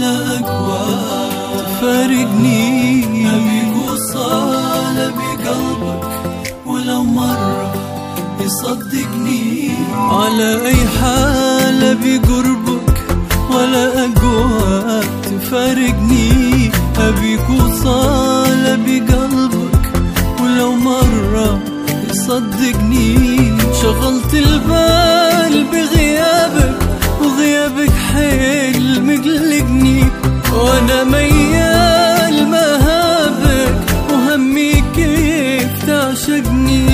ولا أقوى تفارقني. أبيك وصال بقلبك ولو مرة يصدقني. على أي حال بقربك ولا أقوى تفارقني. أبيك وصال بقلبك ولو مرة يصدقني. شغلت البال بغيابك وغيابك حيل مقلقني. وانا ميال مهابك وهمي كيف تعشقني.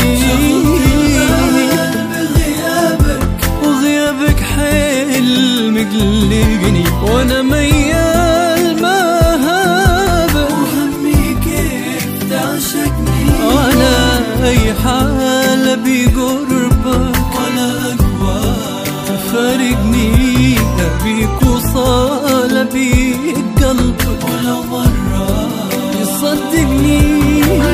شغلت البال بغيابك وغيابك حيل مقلقني. وانا ميال مهابك وهمي كيف تعشقني. على اي حال بقربك ولا أقوى تفارقني. أبيك وصال بقلبك ولو مرة يصدقني.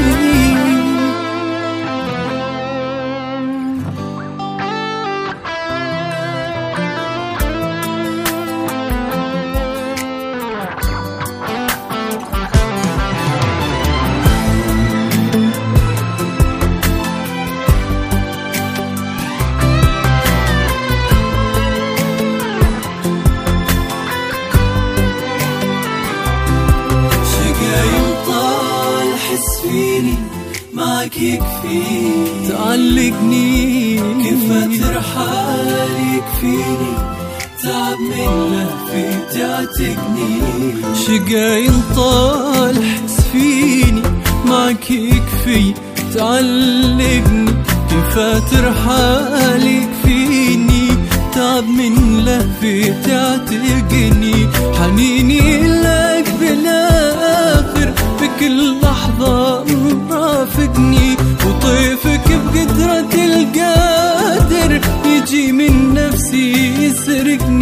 معك يكفيني تعلقني. كيف ترحال يكفيني تعب من لهفي تعتقني. شقاي طال حس فيني معك يكفي تعلقني. كيف ترحال يكفيني تعب من لهفي تعتقني. حنيني لك بلا آخر بكل لحظة مرافقني. وطيفك بقدرة القادر يجي من نفسي يسرقني.